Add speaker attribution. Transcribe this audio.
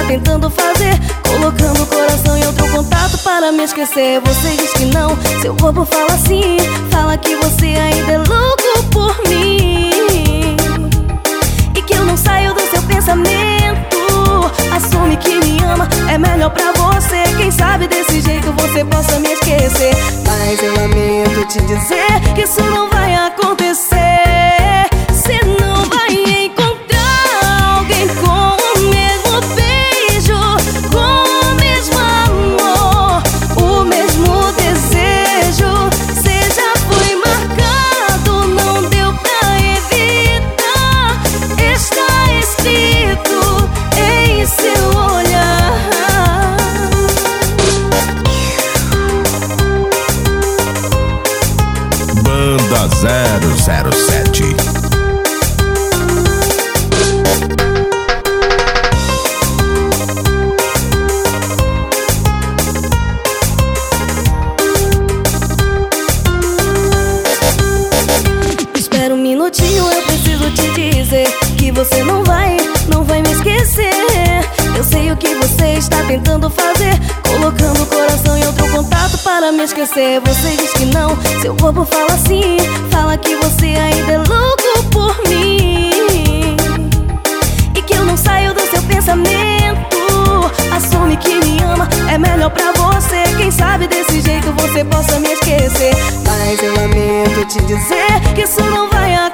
Speaker 1: tentando fazer, colocando o coração em outro contato para me esquecer. Você diz que não, seu corpo fala sim, fala que você ainda é louco por mim e que eu não saio do seu pensamento. Assume que me ama, é melhor pra você. Quem sabe desse jeito você possa me esquecer. Mas eu lamento te dizer que isso não vai acontecer. Você não vai encontrar alguém com o mesmo beijo, com o mesmo amor, o mesmo desejo. Você já foi marcado, não deu pra evitar. Está escrito em seu olhar.
Speaker 2: Banda 007.
Speaker 1: Espera um minutinho, eu preciso te dizer que você não vai me esquecer. Eu sei o que você está tentando fazer, colocando o coração em outro contato para me esquecer. Você diz que não, seu corpo fala sim, fala que você ainda é louco por mim e que eu não saio do seu pensamento. Assume que me ama, é melhor pra você. Quem sabe desse jeito você possa me esquecer. Mas eu lamento te dizer que isso não vai acontecer.